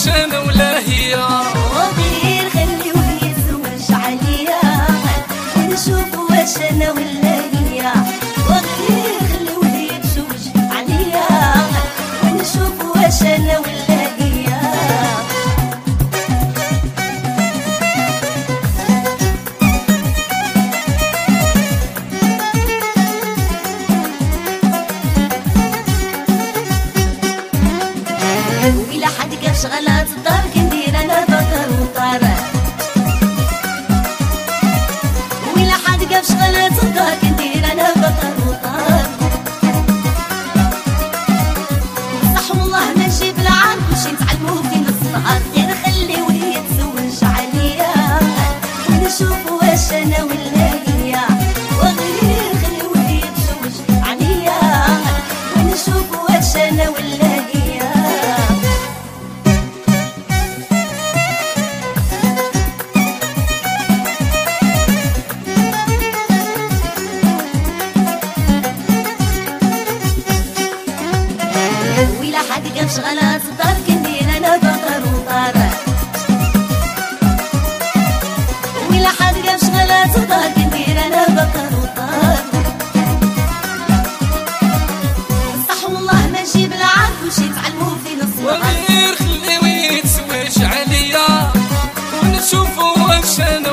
واش انا ولا هي، وغير خليه يتزوج عليا ونشوف واش انا ولا هي، وغير خليه يتزوج عليا ونشوف واش انا ولا هي. وإلا حد كان شغلات الدار كندير انا بطر وطار، وإلا حد كان شغلات الدار كندير انا بطر وطار. صح والله ما نجيب العار كلشي نتعلمو في نص النهار، غير خليوه يتزوج عليا ونشوف واش انا ولا هي، وغير خليوه يتزوج عليا ونشوف واش انا ولا هي. وإلا حد كان شغلات الدار كندير انا بطر وطار، وإلا حد كان شغلات الدار كندير انا بطر وطار. صح والله ما نجيب العار كلشي نتعلمو في نص النهار، وغير خليه يتزوج عليا ونشوفو واش انا